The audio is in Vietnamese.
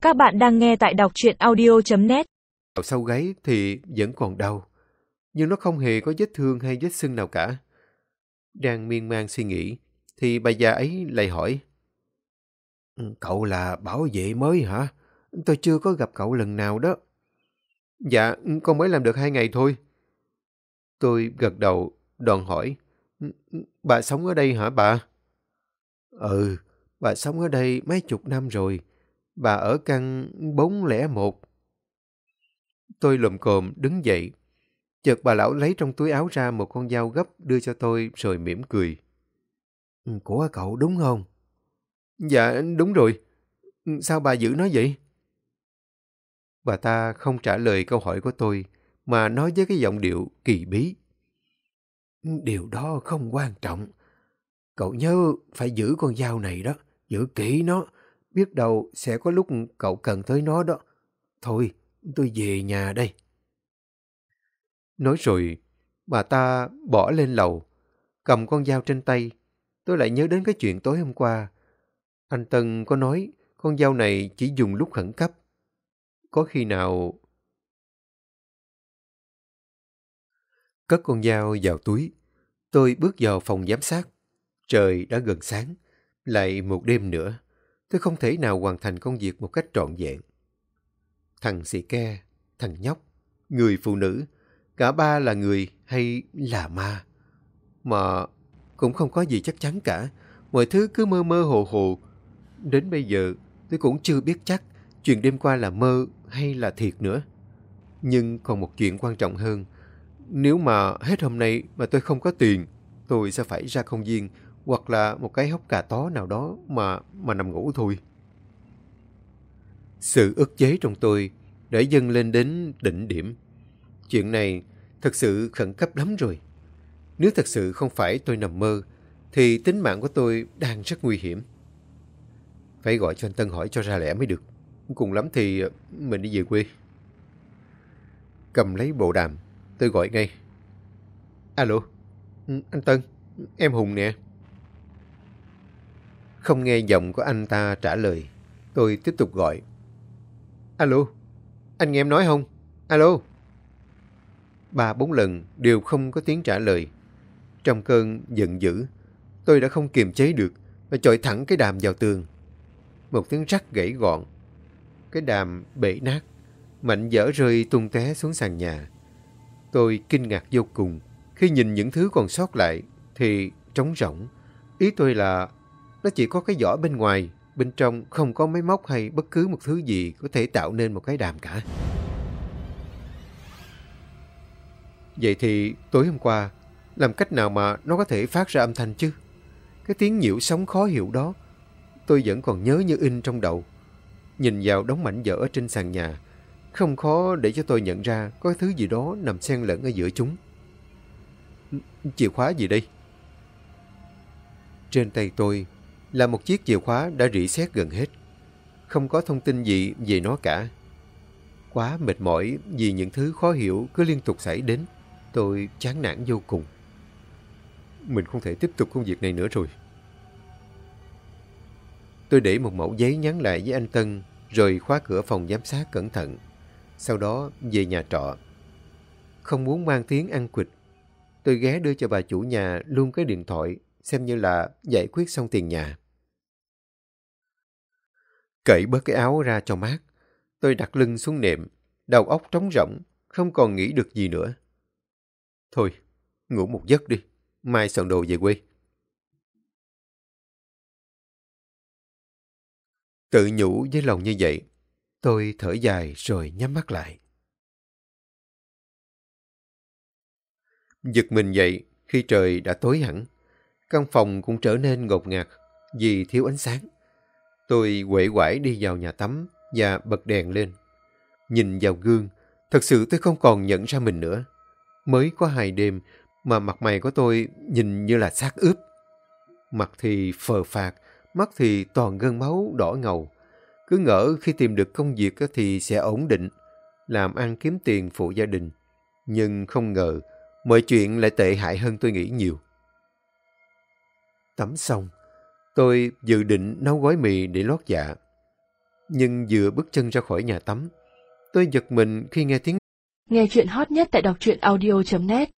Các bạn đang nghe tại đọc truyện audio.net. Sau gáy thì vẫn còn đau, nhưng nó không hề có vết thương hay vết sưng nào cả. Đang miên man suy nghĩ, thì bà già ấy lại hỏi. Cậu là bảo vệ mới hả? Tôi chưa có gặp cậu lần nào đó. Dạ, con mới làm được 2 ngày thôi. Tôi gật đầu, đòn hỏi. Bà sống ở đây hả bà? Ừ, bà sống ở đây mấy chục năm rồi. Bà ở căn 401. Tôi lồm cồm đứng dậy. Chợt bà lão lấy trong túi áo ra một con dao gấp đưa cho tôi rồi mỉm cười. Của cậu đúng không? Dạ, đúng rồi. Sao bà giữ nó vậy? Bà ta không trả lời câu hỏi của tôi, mà nói với cái giọng điệu kỳ bí. Điều đó không quan trọng. Cậu nhớ phải giữ con dao này đó, giữ kỹ nó. Biết đâu sẽ có lúc cậu cần tới nó đó. Thôi, tôi về nhà đây. Nói rồi, bà ta bỏ lên lầu, cầm con dao trên tay. Tôi lại nhớ đến cái chuyện tối hôm qua. Anh Tân có nói con dao này chỉ dùng lúc khẩn cấp. Có khi nào... Cất con dao vào túi, tôi bước vào phòng giám sát. Trời đã gần sáng, lại một đêm nữa. Tôi không thể nào hoàn thành công việc một cách trọn vẹn. Thằng xì ke, thằng nhóc, người phụ nữ, cả ba là người hay là ma? Mà cũng không có gì chắc chắn cả. Mọi thứ cứ mơ mơ hồ hồ. Đến bây giờ, tôi cũng chưa biết chắc chuyện đêm qua là mơ hay là thiệt nữa. Nhưng còn một chuyện quan trọng hơn. Nếu mà hết hôm nay mà tôi không có tiền, tôi sẽ phải ra công viên hoặc là một cái hốc cà tó nào đó mà nằm ngủ thôi. Sự ức chế trong tôi đã dâng lên đến đỉnh điểm. Chuyện này thật sự khẩn cấp lắm rồi. Nếu thật sự không phải tôi nằm mơ, thì tính mạng của tôi đang rất nguy hiểm. Phải gọi cho anh Tân hỏi cho ra lẽ mới được. Cùng lắm thì mình đi về quê. Cầm lấy bộ đàm, tôi gọi ngay. Alo, anh Tân, em Hùng nè. Không nghe giọng của anh ta trả lời, tôi tiếp tục gọi. Alo, anh nghe em nói không? Alo. 3-4 lần đều không có tiếng trả lời. Trong cơn giận dữ, tôi đã không kiềm chế được và chọi thẳng cái đàm vào tường. Một tiếng rắc gãy gọn. Cái đàm bể nát, mảnh vỡ rơi tung tóe xuống sàn nhà. Tôi kinh ngạc vô cùng khi nhìn những thứ còn sót lại thì trống rỗng. Ý tôi là nó chỉ có cái vỏ bên ngoài, bên trong không có máy móc hay bất cứ một thứ gì có thể tạo nên một cái đàm cả. Vậy thì tối hôm qua, làm cách nào mà nó có thể phát ra âm thanh chứ? Cái tiếng nhiễu sóng khó hiểu đó, tôi vẫn còn nhớ như in trong đầu. Nhìn vào đống mảnh vỡ ở trên sàn nhà, không khó để cho tôi nhận ra có thứ gì đó nằm xen lẫn ở giữa chúng. Chìa khóa gì đây? Trên tay tôi là một chiếc chìa khóa đã rỉ sét gần hết. Không có thông tin gì về nó cả. Quá mệt mỏi vì những thứ khó hiểu cứ liên tục xảy đến. Tôi chán nản vô cùng. Mình không thể tiếp tục công việc này nữa rồi. Tôi để một mẩu giấy nhắn lại với anh Tân, rồi khóa cửa phòng giám sát cẩn thận. Sau đó về nhà trọ. Không muốn mang tiếng ăn quỵt, tôi ghé đưa cho bà chủ nhà luôn cái điện thoại, xem như là giải quyết xong tiền nhà. Cởi bớt cái áo ra cho mát, tôi đặt lưng xuống nệm, đầu óc trống rỗng, không còn nghĩ được gì nữa. Thôi, ngủ một giấc đi, mai soạn đồ về quê. Tự nhủ với lòng như vậy, tôi thở dài rồi nhắm mắt lại. Giật mình dậy khi trời đã tối hẳn. Căn phòng cũng trở nên ngột ngạt vì thiếu ánh sáng. Tôi uể oải đi vào nhà tắm và bật đèn lên. Nhìn vào gương, thật sự tôi không còn nhận ra mình nữa. Mới có 2 đêm mà mặt mày của tôi nhìn như là xác ướp. Mặt thì phờ phạc, mắt thì toàn gân máu đỏ ngầu. Cứ ngỡ khi tìm được công việc thì sẽ ổn định, làm ăn kiếm tiền phụ gia đình. Nhưng không ngờ, mọi chuyện lại tệ hại hơn tôi nghĩ nhiều. Tắm xong, tôi dự định nấu gói mì để lót dạ. Nhưng vừa bước chân ra khỏi nhà tắm, tôi giật mình khi nghe tiếng. Nghe chuyện hot nhất tại đọc truyện audio.net